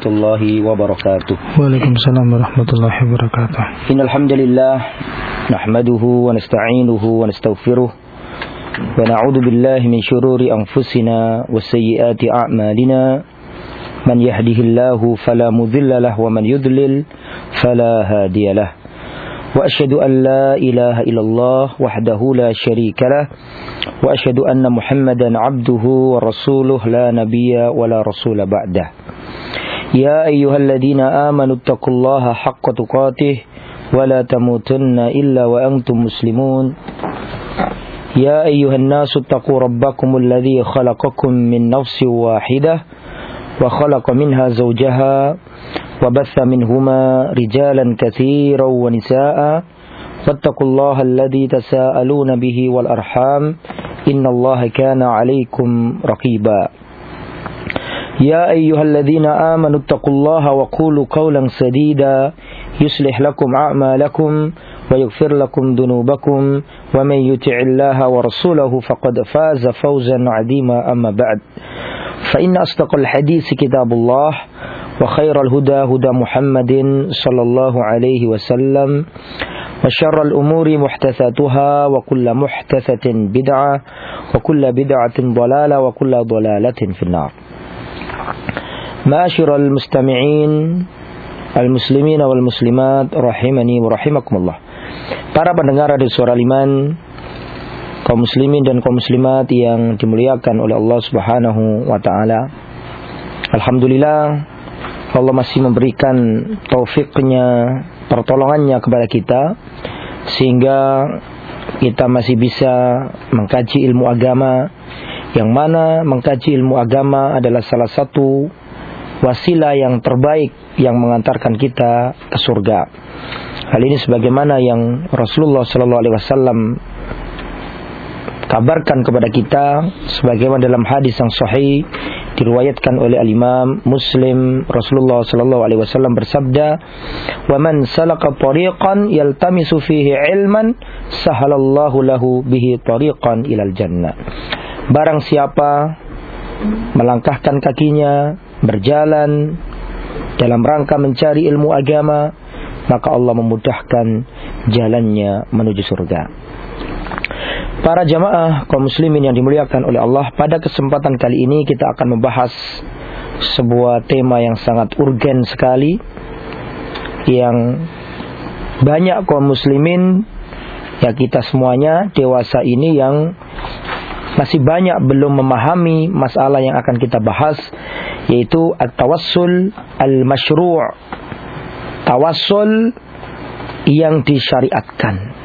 warahmatullahi wabarakatuh. Waalaikumsalam warahmatullahi wabarakatuh. Innal hamdalillah nahmaduhu wa nasta'inuhu wa nastaghfiruh wa na'udzu billahi min shururi anfusina wa sayyiati a'malina. Man yahdihillahu fala mudilla lahu wa man yudlil fala hadiyalah. Wa asyhadu an la ilaha illallah wahdahu la syarika lah wa asyhadu anna Muhammadan abduhu wa rasuluh la nabiyya wa la rasula ba'dah. Ya ayyuhalladzina amanu taqullaha haqqa tuqatih wa la tamutunna illa wa antum muslimun. Ya ayyuhan nasu taqu rabbakumul ladzi khalaqakum min nafsin wahidah wa khalaqa minha zawjaha wa batha minhuma rijalan katsiran wa nisaa'a wattaqullaha alladzi tasaaluna bihi wal arham innallaha kana 'alaikum raqiba. Ya ayyuhalladzina amanu taqullaha wa qulu qawlan sadida yuslih lakum a'malakum wa yaghfir lakum dhunubakum wa man yuti'illaha wa rasulahu faqad faza fawzan 'azima amma ba'd. Fa inna asdaqal hadits kitabullah wa khairal huda huda Muhammadin sallallahu alaihi wasallam wa syarral umuri muhtatsatuha wa kullu muhtatsatin bid'ah wa kullu bid'atin dhalalah wa kullu dhalalatin finnar. Ma'asyiral mustami'in al-muslimin wal muslimat rahimani wa rahimakumullah. Para pendengar Radio Suara Liman, kaum muslimin dan kaum muslimat yang dimuliakan oleh Allah Subhanahu wa taala. Alhamdulillah, Allah masih memberikan taufiknya, pertolongannya kepada kita sehingga kita masih bisa mengkaji ilmu agama, yang mana mengkaji ilmu agama adalah salah satu wasilah yang terbaik yang mengantarkan kita ke surga. Hal ini sebagaimana yang Rasulullah sallallahu alaihi wasallam kabarkan kepada kita, sebagaimana dalam hadis yang sahih diriwayatkan oleh al-Imam Muslim. Rasulullah sallallahu alaihi wasallam bersabda, "Wa man salaka tariqan yaltamisu fihi ilman, sahalallahu lahu bihi tariqan ilal jannah." Barang siapa melangkahkan kakinya berjalan dalam rangka mencari ilmu agama, maka Allah memudahkan jalannya menuju surga. Para jamaah kaum muslimin yang dimuliakan oleh Allah, pada kesempatan kali ini kita akan membahas sebuah tema yang sangat urgen sekali, yang banyak kaum muslimin, ya kita semuanya dewasa ini yang masih banyak belum memahami masalah yang akan kita bahas, yaitu at-tawassul al-masyru', tawassul yang disyariatkan.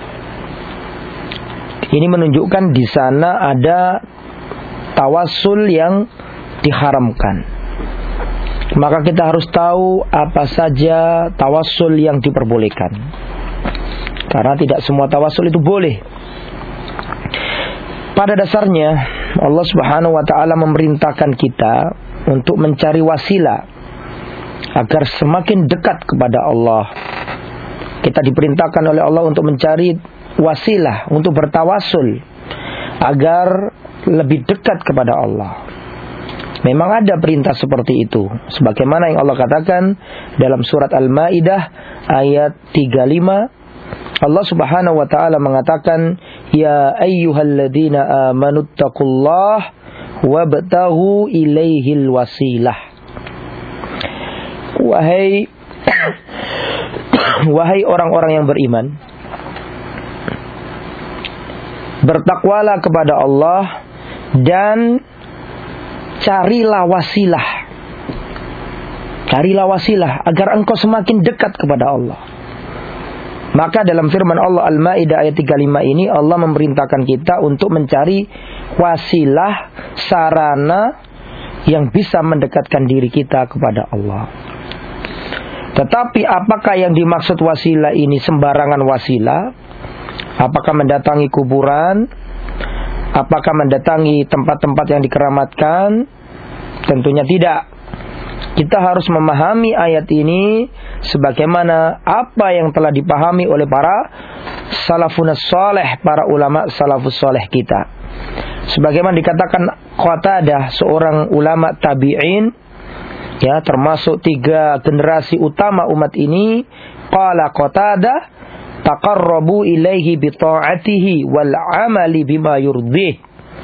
Ini menunjukkan di sana ada tawassul yang diharamkan. Maka kita harus tahu apa saja tawassul yang diperbolehkan, karena tidak semua tawassul itu boleh. Pada dasarnya Allah Subhanahu wa taala memerintahkan kita untuk mencari wasilah agar semakin dekat kepada Allah. Kita diperintahkan oleh Allah untuk mencari wasilah, untuk bertawassul agar lebih dekat kepada Allah. Memang ada perintah seperti itu, sebagaimana yang Allah katakan dalam surat Al-Maidah ayat 35. Allah Subhanahu wa taala mengatakan, "Ya ayyuhalladzina amanu taqullaha wabtaghu ilaihil wasilah." Wahai orang-orang yang beriman, bertakwalah kepada Allah dan carilah wasilah. Carilah wasilah agar engkau semakin dekat kepada Allah. Maka dalam firman Allah Al-Maidah ayat 35 ini, Allah memerintahkan kita untuk mencari wasilah, sarana yang bisa mendekatkan diri kita kepada Allah. Tetapi apakah yang dimaksud wasilah ini sembarangan wasilah? Apakah mendatangi kuburan? Apakah mendatangi tempat-tempat yang dikeramatkan? Tentunya tidak. Kita harus memahami ayat ini sebagaimana apa yang telah dipahami oleh para salafun salih, para ulama salafus salih kita. Sebagaimana dikatakan Qatadah, seorang ulama tabi'in ya, termasuk 3 generasi utama umat ini. Qala Qatadah, taqarrabu ilaihi bi ta'atihi wal amali bima yurdih.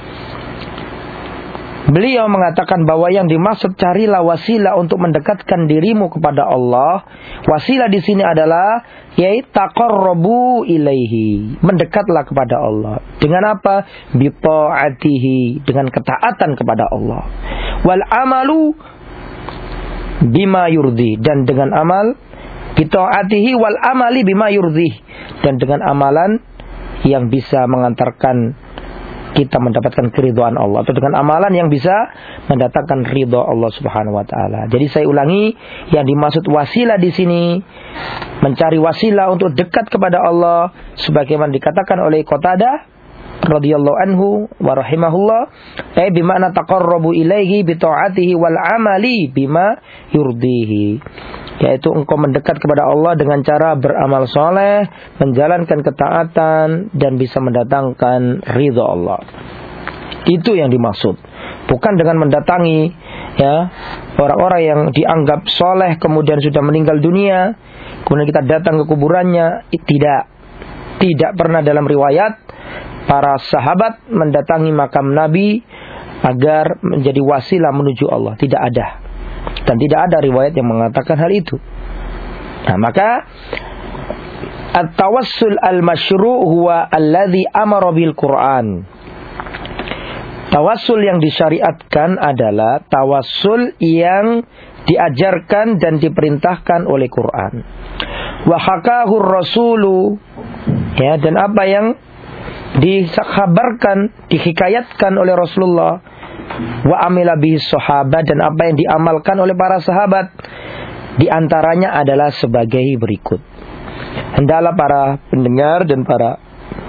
Beliau mengatakan bahwa yang dimaksud carilah wasilah untuk mendekatkan dirimu kepada Allah. Wasilah di sini adalah yaitu taqarrabu ilaihi, mendekatlah kepada Allah. Dengan apa? Bi ta'atihi, dengan ketaatan kepada Allah. Wal amalu bima yurdi, dan dengan amal bi ta'atihi wal amali bima yurdi, dan dengan amalan yang bisa mengantarkan kita mendapatkan keridhaan Allah, atau dengan amalan yang bisa mendatangkan ridha Allah Subhanahu wa taala. Jadi saya ulangi, yang dimaksud wasilah di sini mencari wasilah untuk dekat kepada Allah, sebagaimana dikatakan oleh Qatadah radhiyallahu anhu wa rahimahullah, bimana taqarrabu ilaihi bi ta'atihi wal amali bima yurdihi, yaitu engkau mendekat kepada Allah dengan cara beramal soleh, menjalankan ketaatan, dan bisa mendatangkan ridha Allah. Itu yang dimaksud. Bukan dengan mendatangi ya orang-orang yang dianggap soleh kemudian sudah meninggal dunia, kemudian kita datang ke kuburannya. Tidak pernah dalam riwayat para sahabat mendatangi makam Nabi agar menjadi wasilah menuju Allah. Tidak ada. Dan tidak ada riwayat yang mengatakan hal itu. Nah, maka at-tawassul al-masyru' huwa alladhi amara bil Qur'an. Tawassul yang disyariatkan adalah tawassul yang diajarkan dan diperintahkan oleh Quran. Wa hakahu rasulu, ya, dan apa yang dikabarkan, dihikayatkan oleh Rasulullah, wa amila bihi sahabat, dan apa yang diamalkan oleh para sahabat, di antaranya adalah sebagai berikut. Hendaklah para pendengar dan para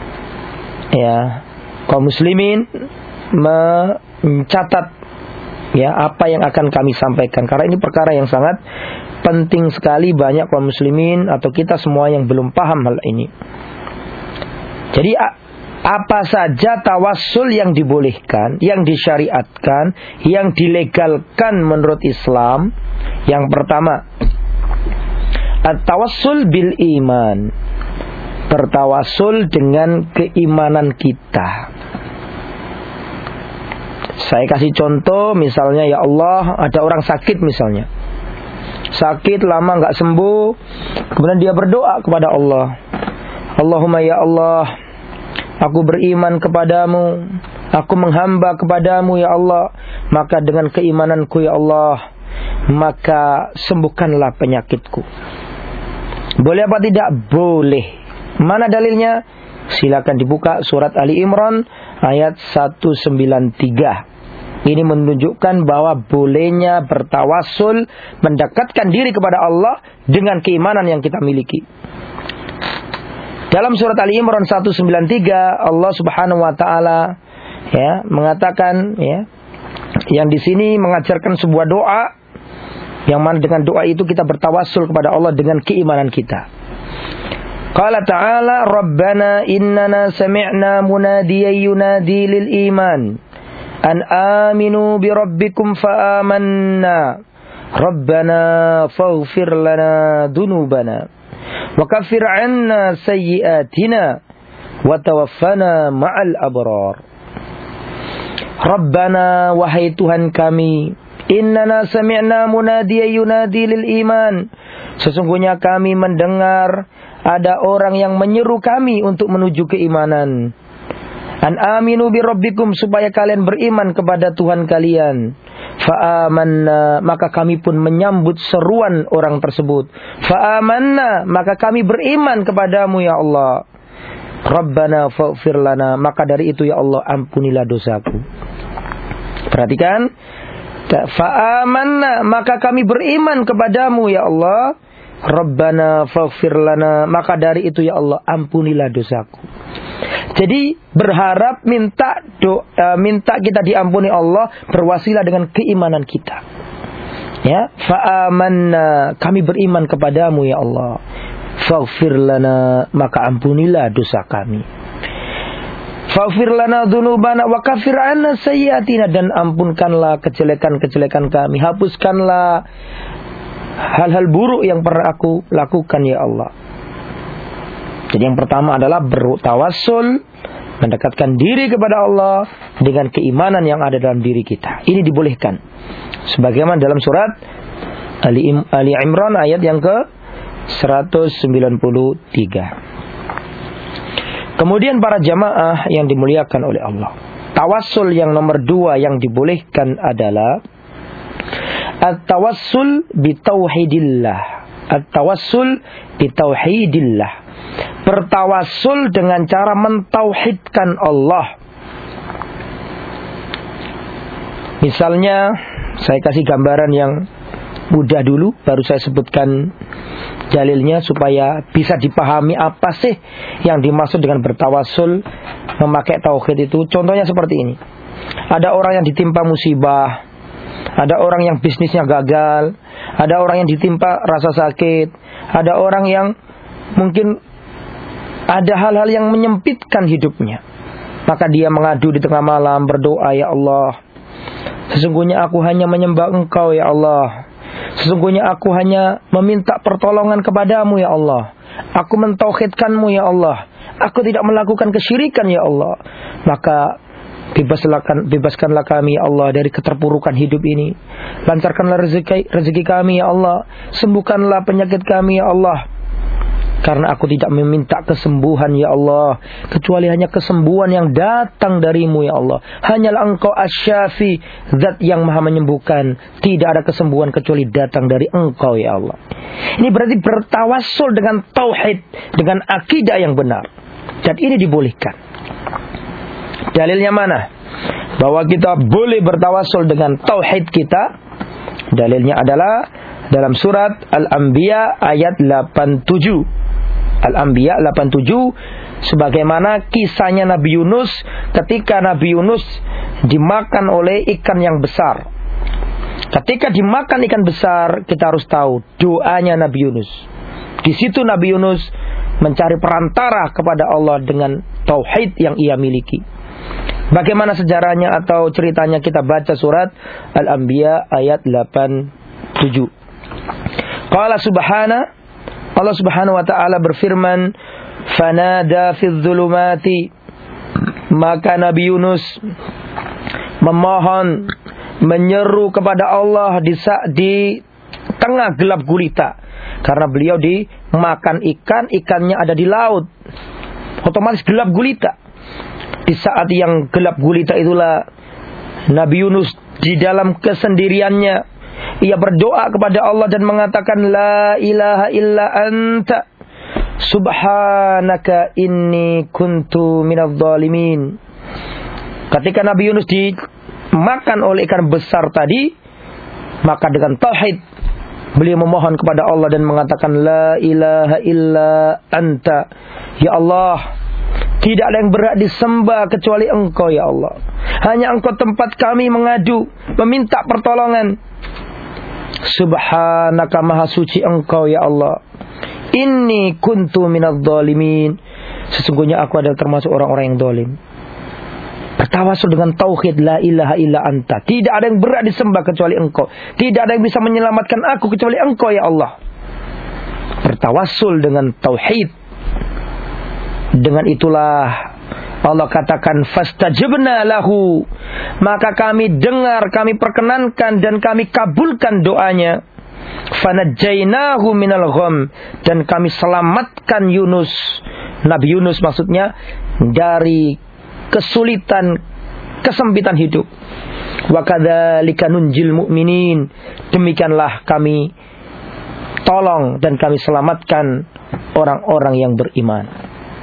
kaum muslimin mencatat apa yang akan kami sampaikan, karena ini perkara yang sangat penting sekali. Banyak kaum muslimin atau kita semua yang belum paham hal ini. Jadi apa saja tawassul yang dibolehkan, yang disyariatkan, yang dilegalkan menurut Islam? Yang pertama, at-tawassul bil iman, bertawassul dengan keimanan kita. Saya kasih contoh, misalnya, ya Allah, ada orang sakit misalnya, sakit lama nggak sembuh, kemudian dia berdoa kepada Allah, Allahumma ya Allah, aku beriman kepadamu, aku menghamba kepadamu ya Allah, maka dengan keimananku ya Allah, maka sembuhkanlah penyakitku. Boleh apa tidak? Boleh. Mana dalilnya? Silakan dibuka surat Ali Imran ayat 193. Ini menunjukkan bahwa bolehnya bertawassul, mendekatkan diri kepada Allah dengan keimanan yang kita miliki. Dalam surat Ali Imran 193, Allah Subhanahu wa taala mengatakan yang di sini mengajarkan sebuah doa, yang mana dengan doa itu kita bertawassul kepada Allah dengan keimanan kita. Qala ta'ala, Rabbana innana sami'na munadiyan yunadi lil iman an aminu bi rabbikum fa amanna Rabbana faghfir lana dunubana wa kaffir 'anna sayyi'atina wa tawaffana ma'al abrar. Rabbana, wahai Tuhan kami, innana sami'na munadiyan yunadi lil iman, sesungguhnya kami mendengar ada orang yang menyeru kami untuk menuju keimanan. An aminu bi rabbikum, supaya kalian beriman kepada Tuhan kalian. Fa amanna, maka kami pun menyambut seruan orang tersebut. Fa amanna, maka kami beriman kepadamu ya Allah. Rabbana faghfir lana, maka dari itu ya Allah ampunilah dosaku. Perhatikan, fa amanna, maka kami beriman kepadamu ya Allah. Rabbana faghfir lana, maka dari itu ya Allah ampunilah dosaku. Jadi berharap minta kita diampuni Allah berwasilah dengan keimanan kita. Ya, fa amanna, kami beriman kepadamu ya Allah. Faghfir lana, maka ampunilah dosa kami. Faghfir lana dzunubana wa kaffir 'anna sayyi'atina, dan ampunkanlah kejelekan-kejelekan kami, hapuskanlah hal-hal buruk yang pernah aku lakukan ya Allah. Jadi yang pertama adalah bertawassul, mendekatkan diri kepada Allah dengan keimanan yang ada dalam diri kita. Ini dibolehkan. Sebagaimana dalam surat Ali Imran ayat yang ke 193. Kemudian para jamaah yang dimuliakan oleh Allah, tawassul yang nomor 2 yang dibolehkan adalah at-tawassul bitauhidillah. At-tawassul bitauhidillah. Bertawassul dengan cara mentauhidkan Allah. Misalnya, saya kasih gambaran yang mudah dulu, baru saya sebutkan dalilnya supaya bisa dipahami apa sih yang dimaksud dengan bertawassul memakai tauhid itu. Contohnya seperti ini. Ada orang yang ditimpa musibah, ada orang yang bisnisnya gagal, ada orang yang ditimpa rasa sakit, ada orang yang mungkin ada hal-hal yang menyempitkan hidupnya. Maka dia mengadu di tengah malam, berdoa, ya Allah, sesungguhnya aku hanya menyembah Engkau ya Allah. Sesungguhnya aku hanya meminta pertolongan kepadamu ya Allah. Aku mentauhidkanmu ya Allah. Aku tidak melakukan kesyirikan ya Allah. Maka bebaskanlah kami ya Allah dari keterpurukan hidup ini. Lancarkanlah rezeki kami ya Allah. Sembuhkanlah penyakit kami ya Allah. Karena aku tidak meminta kesembuhan ya Allah, kecuali hanya kesembuhan yang datang darimu ya Allah. Hanyalah Engkau Asy-Syafi, Zat yang maha menyembuhkan. Tidak ada kesembuhan kecuali datang dari Engkau ya Allah. Ini berarti bertawassul dengan tauhid, dengan akidah yang benar. Dan ini dibolehkan. Dalilnya mana? Bahwa kita boleh bertawassul dengan tauhid kita. Dalilnya adalah dalam surat Al-Anbiya ayat 87. Al-Anbiya 87, sebagaimana kisahnya Nabi Yunus ketika Nabi Yunus dimakan oleh ikan yang besar. Ketika dimakan ikan besar, kita harus tahu doanya Nabi Yunus. Di situ Nabi Yunus mencari perantara kepada Allah dengan tauhid yang ia miliki. Bagaimana sejarahnya atau ceritanya, kita baca surat Al-Anbiya ayat 87. Qala subhana, Allah Subhanahu wa taala berfirman, fanada fil zulumati, maka Nabi Yunus memohon, menyeru kepada Allah di tengah gelap gulita. Karena beliau dimakan ikan, ikannya ada di laut, otomatis gelap gulita. Di saat yang gelap gulita itulah Nabi Yunus di dalam kesendiriannya, ia berdoa kepada Allah dan mengatakan, la ilaha illa anta subhanaka inni kuntu minadh dhalimin. Ketika Nabi Yunus dimakan oleh ikan besar tadi, maka dengan tauhid beliau memohon kepada Allah dan mengatakan, la ilaha illa anta, ya Allah, tidak ada yang berhak disembah kecuali Engkau ya Allah. Hanya Engkau tempat kami mengadu, meminta pertolongan. Subhanaka, maha suci Engkau ya Allah. Inni kuntu minadh dhalimin, sesungguhnya aku adalah termasuk orang-orang yang zalim. Bertawassul dengan tauhid, la ilaha illa anta, tidak ada yang berhak disembah kecuali Engkau. Tidak ada yang bisa menyelamatkan aku kecuali Engkau ya Allah. Bertawassul dengan tauhid. Dengan itulah Allah katakan, fastajabna lahu, maka kami dengar, kami perkenankan dan kami kabulkan doanya. Fanajjainahu minal gham, dan kami selamatkan Yunus, Nabi Yunus maksudnya, dari kesulitan, kesempitan hidup. Wa kadzalika nunjil mu'minin, demikianlah kami tolong dan kami selamatkan orang-orang yang beriman.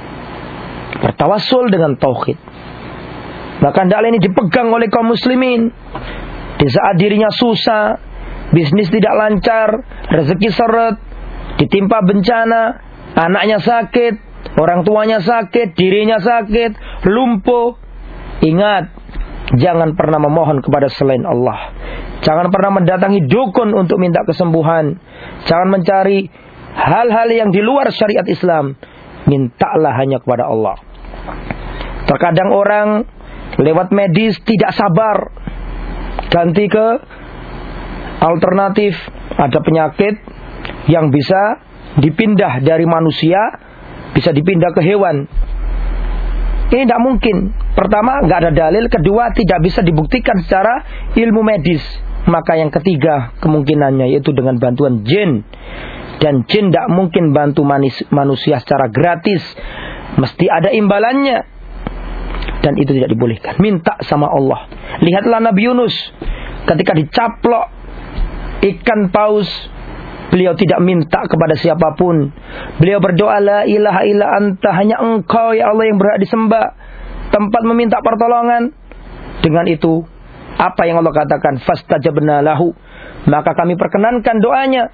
Bertawassul dengan tauhid. Bahkan hal ini dipegang oleh kaum muslimin. Di saat dirinya susah, bisnis tidak lancar, rezeki seret, ditimpa bencana, anaknya sakit, orang tuanya sakit, dirinya sakit, lumpuh. Ingat, jangan pernah memohon kepada selain Allah. Jangan pernah mendatangi dukun untuk minta kesembuhan. Jangan mencari hal-hal yang di luar syariat Islam. Mintalah hanya kepada Allah. Terkadang orang lewat medis tidak sabar, ganti ke alternatif. Ada penyakit yang bisa dipindah dari manusia, bisa dipindah ke hewan. Ini tidak mungkin. Pertama, nggak ada dalil. Kedua, tidak bisa dibuktikan secara ilmu medis. Maka yang ketiga kemungkinannya yaitu dengan bantuan jin. Dan jin tidak mungkin bantu manusia secara gratis. Mesti ada imbalannya. Dan itu tidak dibolehkan. Minta sama Allah. Lihatlah Nabi Yunus ketika dicaplok ikan paus, beliau tidak minta kepada siapapun. Beliau berdoa, la ilaha illa anta, hanya engkau ya Allah yang berhak disembah. Tempat meminta pertolongan. Dengan itu, apa yang Allah katakan? Fastajabna lahu. Maka kami perkenankan doanya.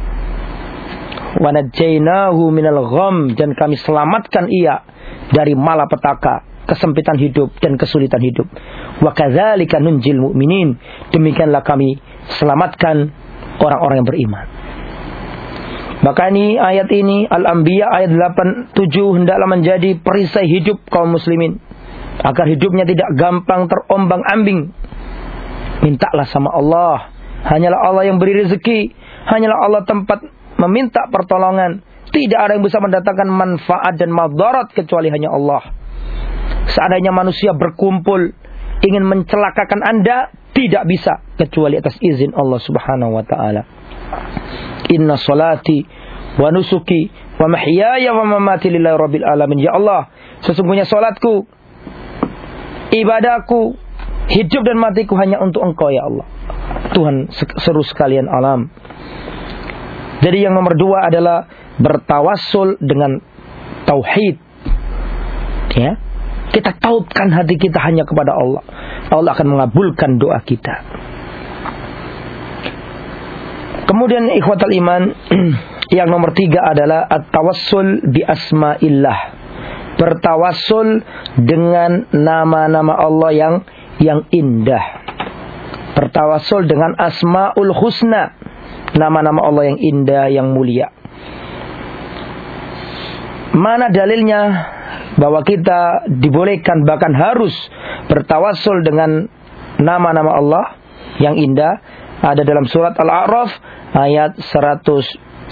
Wa najjaynahu minal gham, dan kami selamatkan ia dari malapetaka, kesempitan hidup dan kesulitan hidup. Wa kadzalika nunjil mu'minin. Demikianlah kami selamatkan orang-orang yang beriman. Maka ini ayat ini Al-Anbiya ayat 87 hendaklah menjadi perisai hidup kaum muslimin agar hidupnya tidak gampang terombang-ambing. Mintalah sama Allah. Hanyalah Allah yang beri rezeki. Hanyalah Allah tempat meminta pertolongan. Tidak ada yang bisa mendatangkan manfaat dan madarat kecuali hanya Allah. Seandainya manusia berkumpul ingin mencelakakan Anda, tidak bisa kecuali atas izin Allah Subhanahu wa taala. Inna salati wa nusuki wa mahyaya wa mamati lillahi rabbil alamin. Ya Allah, sesungguhnya salatku, ibadahku, hidup dan matiku hanya untuk Engkau ya Allah, Tuhan seluruh sekalian alam. Jadi yang nomor 2 adalah bertawassul dengan tauhid. Ya, kita tautkan hati kita hanya kepada Allah. Allah akan mengabulkan doa kita. Kemudian ikhwatal iman, yang nomor 3 adalah at-tawassul bi asma'illah. Bertawassul dengan nama-nama Allah yang indah. Bertawassul dengan asmaul husna, nama-nama Allah yang indah, yang mulia. Mana dalilnya bahwa kita dibolehkan bahkan harus bertawassul dengan nama-nama Allah yang indah? Ada dalam surat Al-A'raf ayat 180.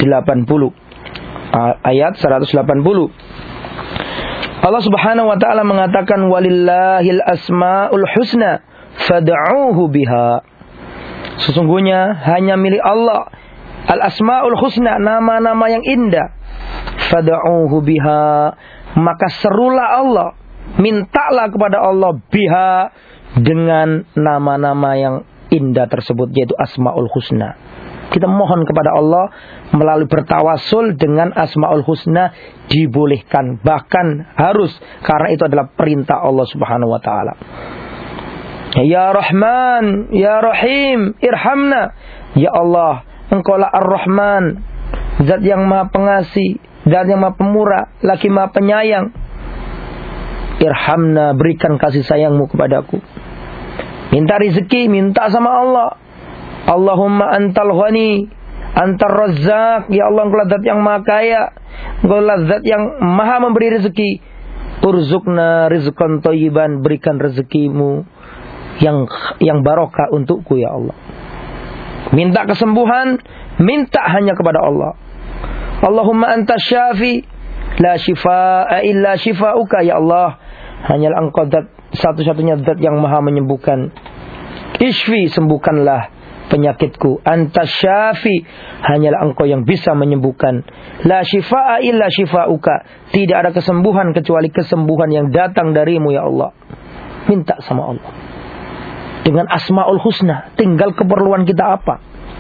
Ayat 180. Allah Subhanahu wa taala mengatakan walillahil asmaul husna fad'uuhu biha. Sesungguhnya hanya milik Allah al-asmaul husna, nama-nama yang indah. Fad'uuhu biha, maka serulah Allah, mintalah kepada Allah biha, dengan nama-nama yang indah tersebut, yaitu asmaul husna. Kita mohon kepada Allah melalui bertawassul dengan asmaul husna dibolehkan, bahkan harus, karena itu adalah perintah Allah Subhanahu wa taala. Ya Rahman, Ya Rahim, irhamna. Ya Allah, Engkaulah Ar-Rahman, Zat yang Maha Pengasih, Zat yang Maha Pemurah, lagi Maha Penyayang. Irhamna, berikan kasih sayangmu kepadaku. Minta rezeki, minta sama Allah. Allahumma antal ghani, antar razzaq. Ya Allah, Engkau Zat yang Maha Kaya, Engkau Zat yang Maha memberi rezeki. Urzuqna rizqan thayyiban, berikan rezekimu yang barokah untukku ya Allah. Minta kesembuhan, minta hanya kepada Allah. Allahumma anta syafi, la shifaa illa shifauka. Ya Allah, hanyalah Engkau Zat, satu-satunya Zat yang Maha menyembuhkan. Ishfi, sembuhkanlah penyakitku. Anta syafi, hanyalah Engkau yang bisa menyembuhkan. La shifaa illa shifauka, tidak ada kesembuhan kecuali kesembuhan yang datang darimu ya Allah. Minta sama Allah dengan asmaul husna. Tinggal keperluan kita apa,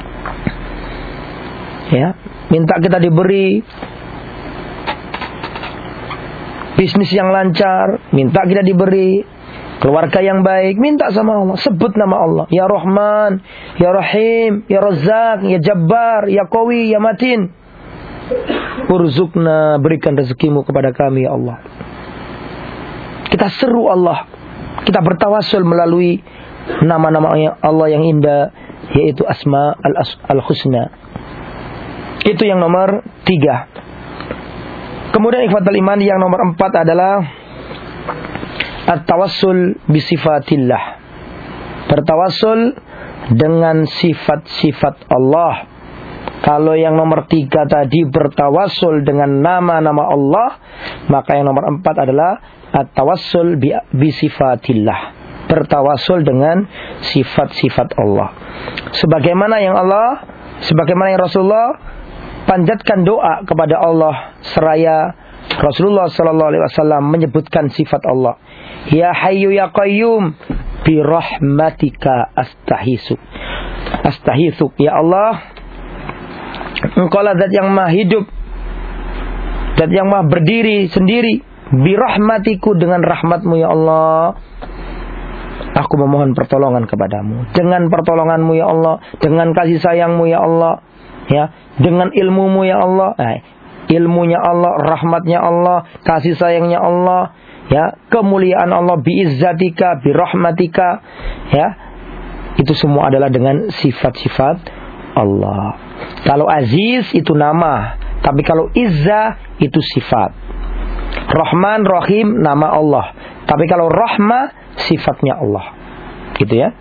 ya. Minta kita diberi bisnis yang lancar, minta kita diberi keluarga yang baik, minta sama Allah. Sebut nama Allah, Ya Rahman, Ya Rahim, Ya Razzaq, Ya Jabbar, Ya Qawi, Ya Matin. Urzuqna, berikan rezekimu kepada kami ya Allah. Kita seru Allah, kita bertawassul melalui nama-nama Allah yang indah, yaitu asma al-husna. Itu yang nomor 3. Kemudian ikhwatul iman, yang nomor 4 adalah at-tawassul bi sifatillah. Bertawassul dengan sifat-sifat Allah. Kalau yang nomor 3 tadi bertawassul dengan nama-nama Allah, maka yang nomor 4 adalah at-tawassul bi sifatillah. Bertawassul dengan sifat-sifat Allah. Sebagaimana yang Rasulullah panjatkan doa kepada Allah seraya Rasulullah sallallahu alaihi wasallam menyebutkan sifat Allah. Ya Hayyu ya Qayyum bi rahmatika astaghitsu. Ya Allah, Engkau lah zat yang maha hidup, zat yang maha berdiri sendiri. Bi rahmatiku, dengan rahmatmu ya Allah, aku memohon pertolongan kepadamu. Dengan pertolonganmu ya Allah, dengan kasih sayangmu ya Allah, ya, dengan ilmumu ya Allah. Ilmunya Allah, rahmatnya Allah, kasih sayangnya Allah, ya, kemuliaan Allah, biizzatika, birahmatika, ya, itu semua adalah dengan sifat-sifat Allah. Kalau aziz itu nama, tapi kalau izza itu sifat. Rahman, Rahim nama Allah, tapi kalau rahmah sifatnya Allah, gitu ya.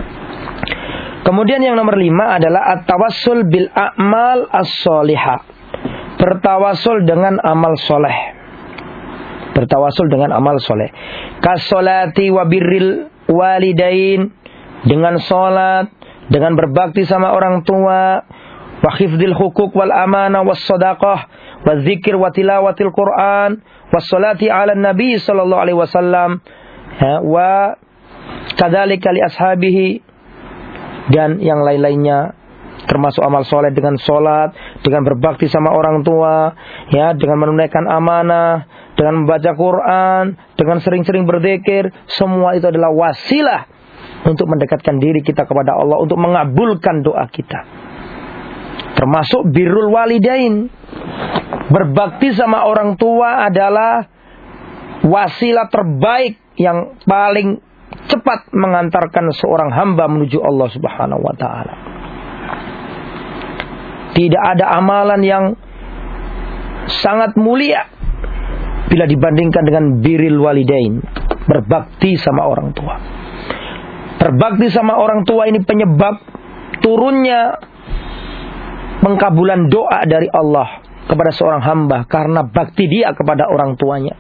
Kemudian yang nomor 5 adalah at-tawassul bil a'mal as-solihah. Bertawassul dengan amal soleh. Bertawassul dengan amal soleh. Kasolati wa birril walidain, dengan solat, dengan berbakti sama orang tua, wa hifdzil hukuk wal amanah was sadaqah, wa dzikir wa tilawatil Quran, was salati ala nabi sallallahu alaihi wasallam, wa kadzalika li ashabihi, dan yang lain-lainnya. Termasuk amal soleh dengan solat, dengan berbakti sama orang tua, ya, dengan menunaikan amanah, dengan membaca Quran, dengan sering-sering berzikir. Semua itu adalah wasilah untuk mendekatkan diri kita kepada Allah, untuk mengabulkan doa kita. Termasuk birrul walidain. Berbakti sama orang tua adalah wasilah terbaik yang paling cepat mengantarkan seorang hamba menuju Allah Subhanahu wa taala. Tidak ada amalan yang sangat mulia bila dibandingkan dengan birrul walidain, berbakti sama orang tua. Berbakti sama orang tua ini penyebab turunnya pengkabulan doa dari Allah kepada seorang hamba karena bakti dia kepada orang tuanya.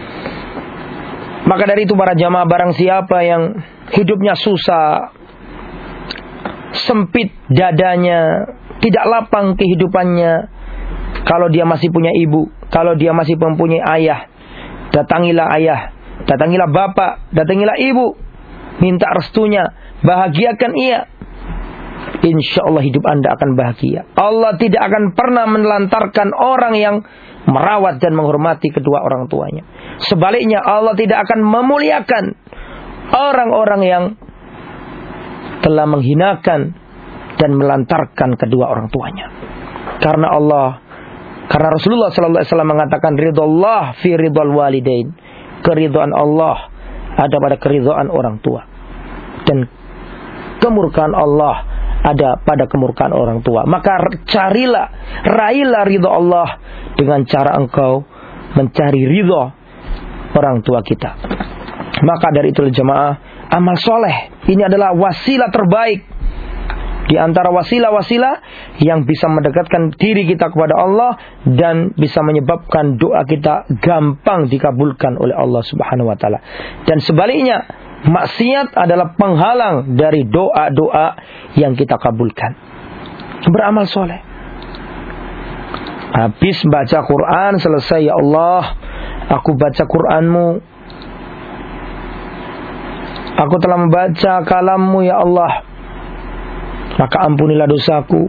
Maka dari itu para jamaah, barang siapa yang hidupnya susah, sempit dadanya, tidak lapang kehidupannya, kalau dia masih punya ibu, kalau dia masih mempunyai ayah, datangilah bapak, datangilah ibu, minta restunya, bahagiakan ia. Insya Allah hidup Anda akan bahagia. Allah tidak akan pernah menelantarkan orang yang merawat dan menghormati kedua orang tuanya. Sebaliknya, Allah tidak akan memuliakan orang-orang yang telah menghinakan dan melantarkan kedua orang tuanya. Karena Rasulullah sallallahu alaihi wasallam mengatakan ridallah fi ridal walidain. Keridhaan Allah ada pada keridhaan orang tua, dan kemurkaan Allah ada pada kemurkaan orang tua. Maka raihlah ridha Allah dengan cara engkau mencari ridha orang tua kita. Maka dari itu jemaah, amal soleh ini adalah wasilah terbaik di antara wasilah-wasilah yang bisa mendekatkan diri kita kepada Allah dan bisa menyebabkan doa kita gampang dikabulkan oleh Allah Subhanahu wa taala. Dan sebaliknya, maksiat adalah penghalang dari doa-doa yang kita kabulkan. Beramal soleh. Habis baca Quran selesai, ya Allah, aku baca Quranmu, aku telah membaca kalammu ya Allah, maka ampunilah dosaku,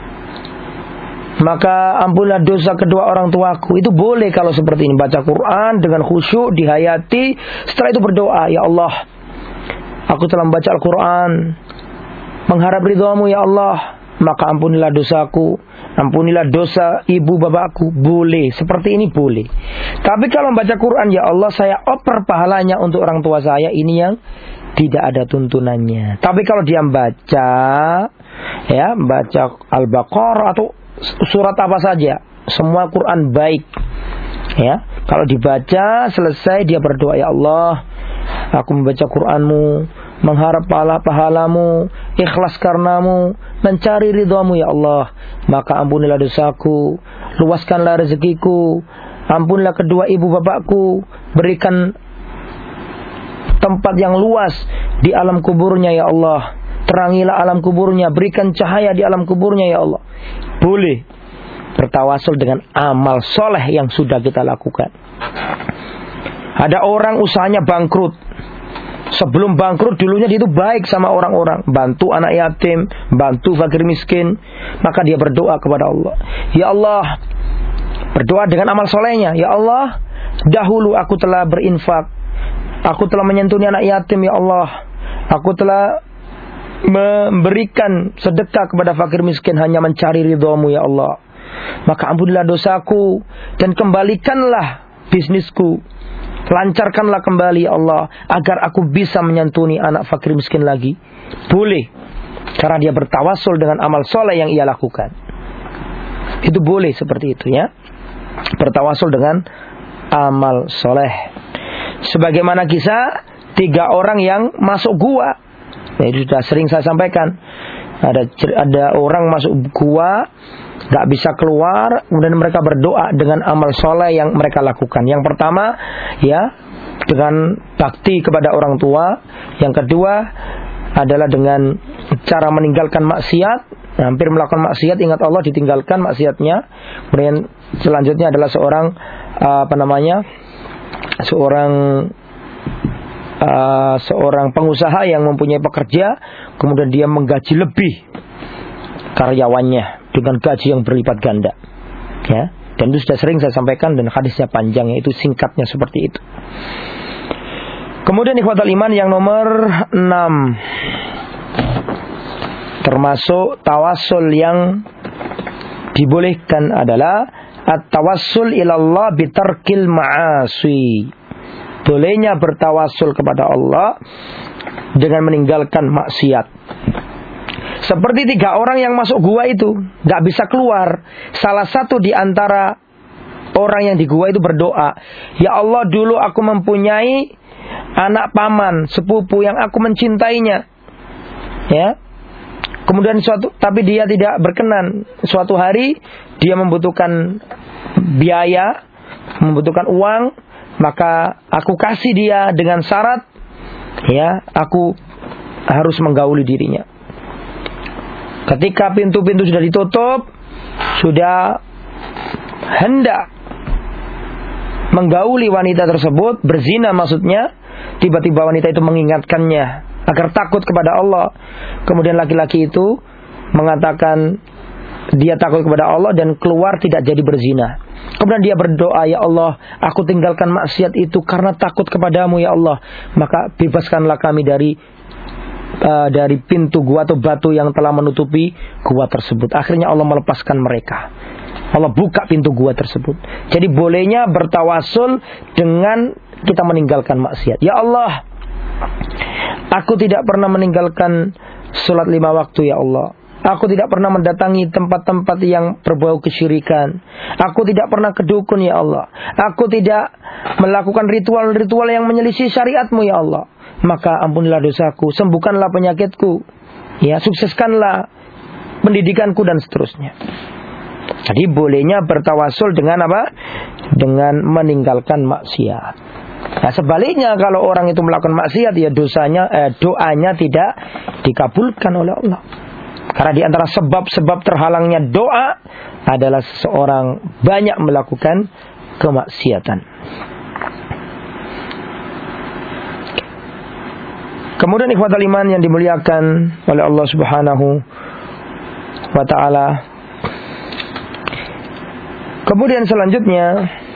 maka ampunilah dosa kedua orang tuaku. Itu boleh kalau seperti ini, baca Quran dengan khusyuk, dihayati. Setelah itu berdoa, ya Allah, aku telah membaca Al-Quran, mengharap ridhamu ya Allah, maka ampunilah dosaku, ampunilah dosa ibu bapakku. Boleh, seperti ini boleh. Tapi kalau membaca Quran, ya Allah, saya oper pahalanya untuk orang tua saya, ini yang tidak ada tuntunannya. Tapi kalau dia baca, ya, baca Al-Baqarah atau surat apa saja, semua Quran baik, ya. Kalau dibaca selesai dia berdoa, ya Allah, Aku membaca Qur'an-Mu, mengharap pahalamu, ikhlas karenamu, mencari ridhamu ya Allah. Maka ampunilah dosaku, luaskanlah rezekiku, ampunilah kedua ibu bapakku, berikan tempat yang luas di alam kuburnya ya Allah. Terangilah alam kuburnya, berikan cahaya di alam kuburnya ya Allah. Boleh bertawasul dengan amal soleh yang sudah kita lakukan. Ada orang usahanya bangkrut. Sebelum bangkrut dulunya dia itu baik sama orang-orang, bantu anak yatim, bantu fakir miskin. Maka dia berdoa kepada Allah, ya Allah, berdoa dengan amal solehnya, ya Allah, dahulu aku telah berinfak, aku telah menyantuni anak yatim ya Allah, aku telah memberikan sedekah kepada fakir miskin hanya mencari ridhamu ya Allah. Maka ampunilah dosaku dan kembalikanlah bisnisku, lancarkanlah kembali ya Allah, agar aku bisa menyantuni anak fakir miskin lagi. Boleh, karena dia bertawasul dengan amal soleh yang ia lakukan. Itu boleh seperti itu ya, bertawasul dengan amal soleh. Sebagaimana kisah 3 orang yang masuk gua. Nah, itu sudah sering saya sampaikan. Ada orang masuk gua, gak bisa keluar, kemudian mereka berdoa dengan amal soleh yang mereka lakukan. Yang pertama ya, dengan bakti kepada orang tua. Yang kedua adalah dengan cara meninggalkan maksiat. Hampir melakukan maksiat, ingat Allah, ditinggalkan maksiatnya. Kemudian selanjutnya adalah seorang seorang pengusaha yang mempunyai pekerja, kemudian dia menggaji lebih karyawannya dengan gaji yang berlipat ganda ya. Dan itu sudah sering saya sampaikan dan hadisnya panjang, yaitu singkatnya seperti itu. Kemudian ikhwatal iman yang nomor 6, termasuk tawasul yang dibolehkan adalah at-tawassul ilallah bitarkil ma'asi. Bolehnya bertawasul kepada Allah dengan meninggalkan maksiat. Seperti 3 orang yang masuk gua itu, gak bisa keluar. Salah satu di antara orang yang di gua itu berdoa, ya Allah, dulu aku mempunyai anak paman, sepupu yang aku mencintainya ya. Kemudian tapi dia tidak berkenan. Suatu hari dia membutuhkan biaya, membutuhkan uang, maka aku kasih dia dengan syarat ya, aku harus menggauli dirinya. Ketika pintu-pintu sudah ditutup, sudah hendak menggauli wanita tersebut, berzina maksudnya, tiba-tiba wanita itu mengingatkannya agar takut kepada Allah. Kemudian laki-laki itu mengatakan dia takut kepada Allah dan keluar tidak jadi berzina. Kemudian dia berdoa, ya Allah, aku tinggalkan maksiat itu karena takut kepadamu ya Allah. Maka bebaskanlah kami dari pintu gua atau batu yang telah menutupi gua tersebut. Akhirnya Allah melepaskan mereka. Allah buka pintu gua tersebut. Jadi bolehnya bertawasul dengan kita meninggalkan maksiat. Ya Allah, aku tidak pernah meninggalkan sholat 5 waktu ya Allah. Aku tidak pernah mendatangi tempat-tempat yang berbau kesyirikan. Aku tidak pernah ke dukun ya Allah. Aku tidak melakukan ritual-ritual yang menyelisih syariatmu ya Allah. Maka ampunilah dosaku, sembuhkanlah penyakitku, ya, sukseskanlah pendidikanku dan seterusnya. Jadi bolehnya bertawasul dengan apa? Dengan meninggalkan maksiat. Nah, sebaliknya kalau orang itu melakukan maksiat, ya doanya tidak dikabulkan oleh Allah. Karena di antara sebab-sebab terhalangnya doa adalah seseorang banyak melakukan kemaksiatan. Kemudian ikhwatal iman yang dimuliakan oleh Allah Subhanahu wa ta'ala. Kemudian selanjutnya,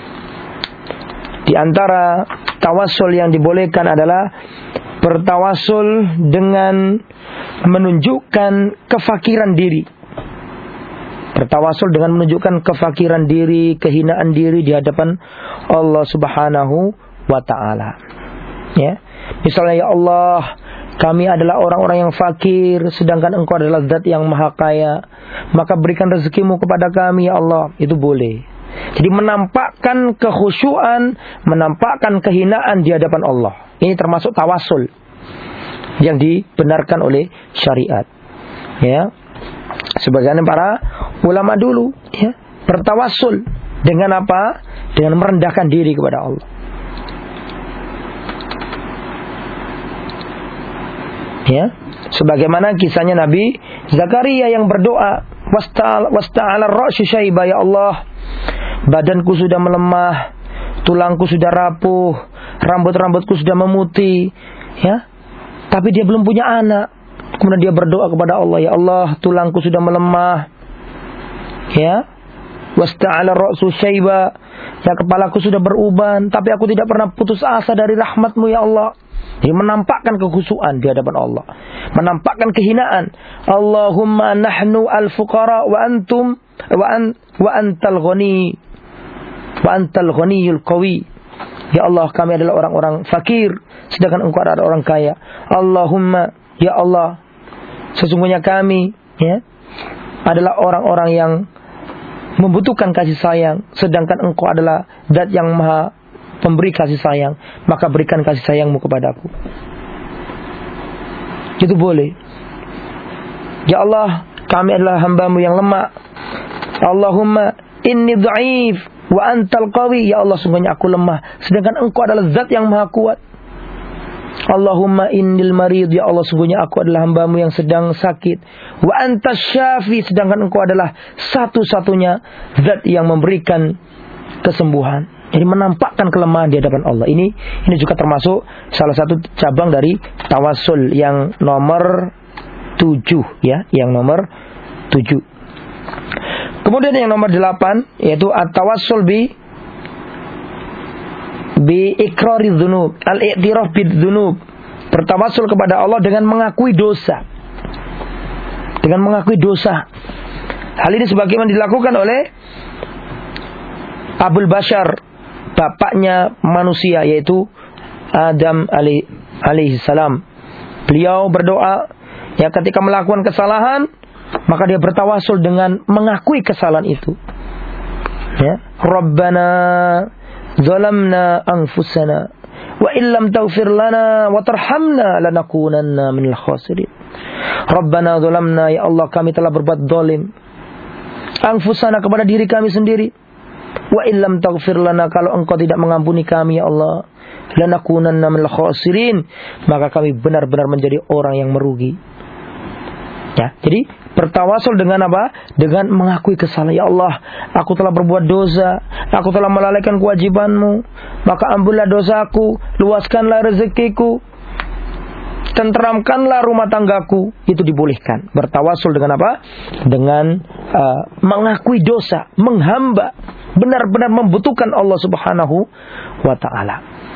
di antara tawasul yang dibolehkan adalah bertawasul dengan menunjukkan kefakiran diri. Bertawasul dengan menunjukkan kefakiran diri, kehinaan diri di hadapan Allah Subhanahu wa ta'ala. Ya. Misalnya, ya Allah, kami adalah orang-orang yang fakir, sedangkan Engkau adalah Zat yang maha kaya. Maka berikan rezekimu kepada kami, ya Allah. Itu boleh. Jadi menampakkan kekhusyuan, menampakkan kehinaan di hadapan Allah. Ini termasuk tawasul yang dibenarkan oleh syariat. Ya. Sebagaimana para ulama dulu, ya, bertawasul dengan apa? Dengan merendahkan diri kepada Allah. Ya. Sebagaimana kisahnya Nabi Zakaria yang berdoa, wasta'ala ar-ra'su syaiba, ya Allah, badanku sudah melemah, tulangku sudah rapuh, rambut-rambutku sudah memutih, ya. Tapi dia belum punya anak. Kemudian dia berdoa kepada Allah, ya Allah, tulangku sudah melemah, ya. Wasta'ala ar-ra'su syaiba, ya, kepalaku sudah beruban, tapi aku tidak pernah putus asa dari rahmat-Mu, ya Allah. Jadi menampakkan kekhusyuan di hadapan Allah, menampakkan kehinaan. Allahumma nahnu al-fuqara wa antum wa antal ghani wa antal ghaniyul qawi. Ya Allah, kami adalah orang-orang fakir, sedangkan Engkau adalah orang kaya. Allahumma, ya Allah, sesungguhnya kami, ya, adalah orang-orang yang membutuhkan kasih sayang, sedangkan Engkau adalah Zat yang Maha pemberi kasih sayang, maka berikan kasih sayang-Mu kepadaku. Itu boleh. Ya Allah, kami adalah hamba-Mu yang lemah. Allahumma inni dha'if wa antal qawi. Ya Allah, sungguhnya aku lemah, sedangkan Engkau adalah Zat yang Maha kuat. Allahumma innil marid. Ya Allah, sungguhnya aku adalah hamba-Mu yang sedang sakit. Wa antas syafi, sedangkan Engkau adalah satu-satunya Zat yang memberikan kesembuhan. Jadi menampakkan kelemahan di hadapan Allah. Ini juga termasuk salah satu cabang dari tawasul yang nomor 7, ya, yang nomor 7. Kemudian yang nomor 8 yaitu at-tawassul bi iqrariz dzunub, al-i'tiraf bidzunub. Bertawassul kepada Allah dengan mengakui dosa. Dengan mengakui dosa. Hal ini sebagaimana dilakukan oleh Abul Bashar, bapaknya manusia, yaitu Adam alaihi salam. Beliau berdoa, ya, ketika melakukan kesalahan, maka dia bertawasul dengan mengakui kesalahan itu. Ya, Rabbana zalamna anfusana wa illam taghfir lana wa tarhamna lanakunanna minal khasirin. Rabbana zalamna, ya Allah, kami telah berbuat zalim, anfusana, kepada diri kami sendiri. Wa illam taghfir lana, kalau Engkau tidak mengampuni kami, ya Allah, lanakunanna minal khasirin, maka kami benar-benar menjadi orang yang merugi. Ya, jadi bertawasul dengan apa? Dengan mengakui kesalahan. Ya Allah, aku telah berbuat dosa, aku telah melalaikan kewajiban-Mu, maka ampunlah dosaku, luaskanlah rezekiku, tenteramkanlah rumah tanggaku. Itu dibolehkan. Bertawasul dengan apa? Dengan mengakui dosa, menghamba, benar-benar membutuhkan Allah Subhanahu wa ta'ala.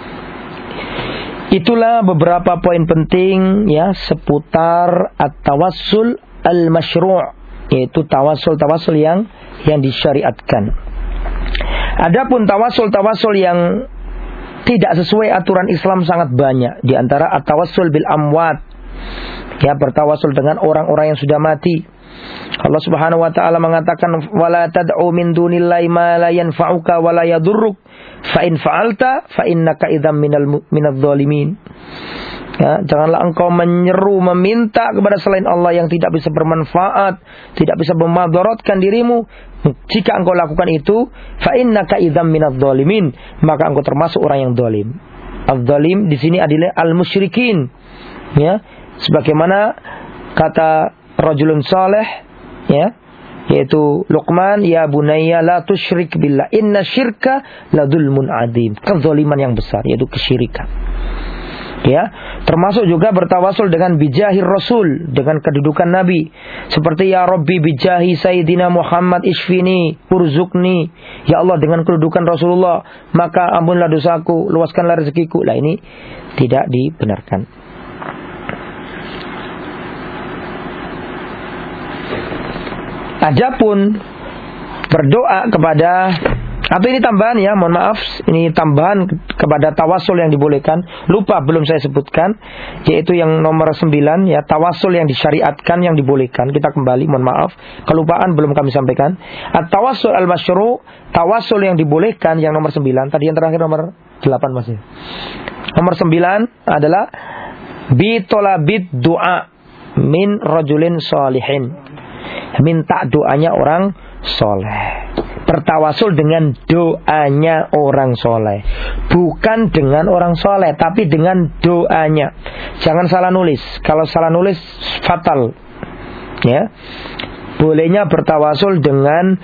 Itulah beberapa poin penting, ya, seputar at-tawassul al-masyru', yaitu tawasul yang disyariatkan. Adapun tawasul yang tidak sesuai aturan Islam sangat banyak. Di antara at-tawassul bil amwat, ya, bertawasul dengan orang-orang yang sudah mati. Allah Subhanahu wa ta'ala mengatakan, wala tad'u min dunillahi ma la yanfa'uka wa la yadurruk, fa in fa'alta fa innaka idzam minadh dhalimin. Ya, janganlah engkau menyeru, meminta kepada selain Allah yang tidak bisa bermanfaat, tidak bisa memudaratkan dirimu. Jika engkau lakukan itu, fa innaka idzam minadh dhalimin, maka engkau termasuk orang yang zalim. Adz-dzalim di sini adalah al-musyrikin. Ya, sebagaimana kata rajulun saleh, ya, yaitu Luqman, ya bunayya la tusyrik billah inna syirka la dzulmun adzim. Kezaliman yang besar, yaitu kesyirikan. Ya, termasuk juga bertawasul dengan bijahir Rasul, dengan kedudukan Nabi, seperti ya Rabbi bijahi Sayyidina Muhammad isfini urzukni. Ya Allah, dengan kedudukan Rasulullah, maka ampunlah dosaku, luaskanlah rezekiku. Lah, ini tidak dibenarkan. Adapun berdoa kepada, atau ini tambahan, ya, mohon maaf, ini tambahan kepada tawasul yang dibolehkan. Lupa belum saya sebutkan, yaitu yang nomor 9, ya, tawasul yang disyariatkan yang dibolehkan. Kita kembali, mohon maaf, kelupaan belum kami sampaikan. At-tawassul al-masyru', tawasul yang dibolehkan yang nomor 9. Tadi yang terakhir nomor 8 masih. Nomor 9 adalah bitolabid doa min rajulin solihin. Minta doanya orang soleh. Bertawasul dengan doanya orang soleh, bukan dengan orang soleh, tapi dengan doanya. Jangan salah nulis. Kalau salah nulis fatal. Ya, bolehnya bertawasul dengan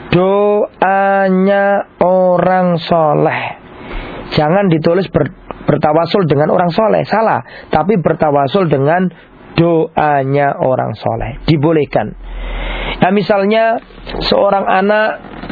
doanya orang soleh. Jangan ditulis bertawasul dengan orang soleh, salah. Tapi bertawasul dengan doanya orang soleh, dibolehkan. Nah, misalnya seorang anak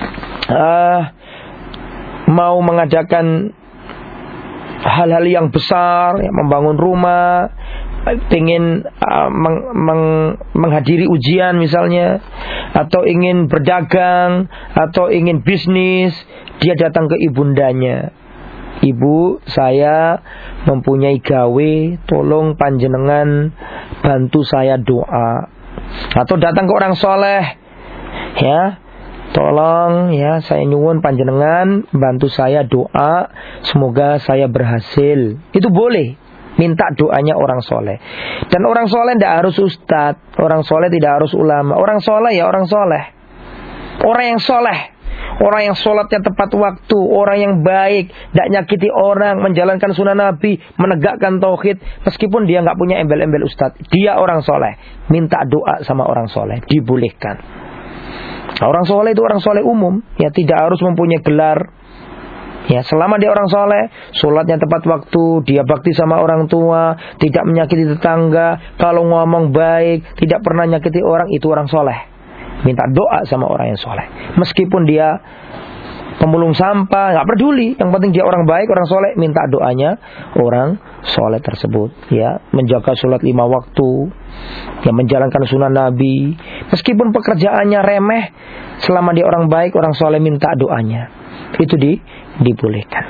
mau mengadakan hal-hal yang besar, ya, membangun rumah, ingin menghadiri ujian misalnya, atau ingin berdagang, atau ingin bisnis, dia datang ke ibundanya. Ibu, saya mempunyai gawe, tolong panjenengan bantu saya doa. Atau datang ke orang soleh, ya, tolong ya, saya nyuwun panjenengan bantu saya doa, semoga saya berhasil. Itu boleh, minta doanya orang soleh. Dan orang soleh tidak harus ustadz, orang soleh tidak harus ulama. Orang soleh ya orang soleh, orang yang soleh, orang yang sholatnya tepat waktu, orang yang baik, tidak nyakiti orang, menjalankan sunnah Nabi, menegakkan tauhid, meskipun dia nggak punya embel-embel ustadz, dia orang soleh. Minta doa sama orang soleh, dibolehkan. Nah, orang soleh itu orang soleh umum, ya, tidak harus mempunyai gelar. Ya, selama dia orang soleh, sholatnya tepat waktu, dia bakti sama orang tua, tidak menyakiti tetangga, kalau ngomong baik, tidak pernah nyakiti orang, itu orang soleh. Minta doa sama orang yang soleh. Meskipun dia pemulung sampah, nggak peduli, yang penting dia orang baik, orang soleh, minta doanya orang soleh tersebut. Ya, menjaga sholat 5 waktu, ya, menjalankan sunnah Nabi. Meskipun pekerjaannya remeh, selama dia orang baik, orang soleh, minta doanya. Itu dibolehkan.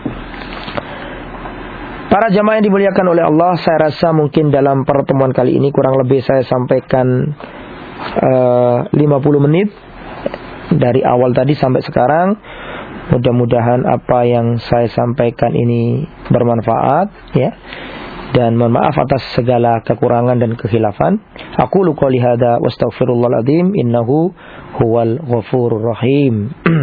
Para jamaah yang dimuliakan oleh Allah, saya rasa mungkin dalam pertemuan kali ini kurang lebih saya sampaikan 50 menit dari awal tadi sampai sekarang. Mudah-mudahan apa yang saya sampaikan ini bermanfaat, ya. Dan mohon maaf atas segala kekurangan dan kekhilafan. Aqulu qouli hadza wastaghfirullahal adzim innahu huwal ghafurur rahim.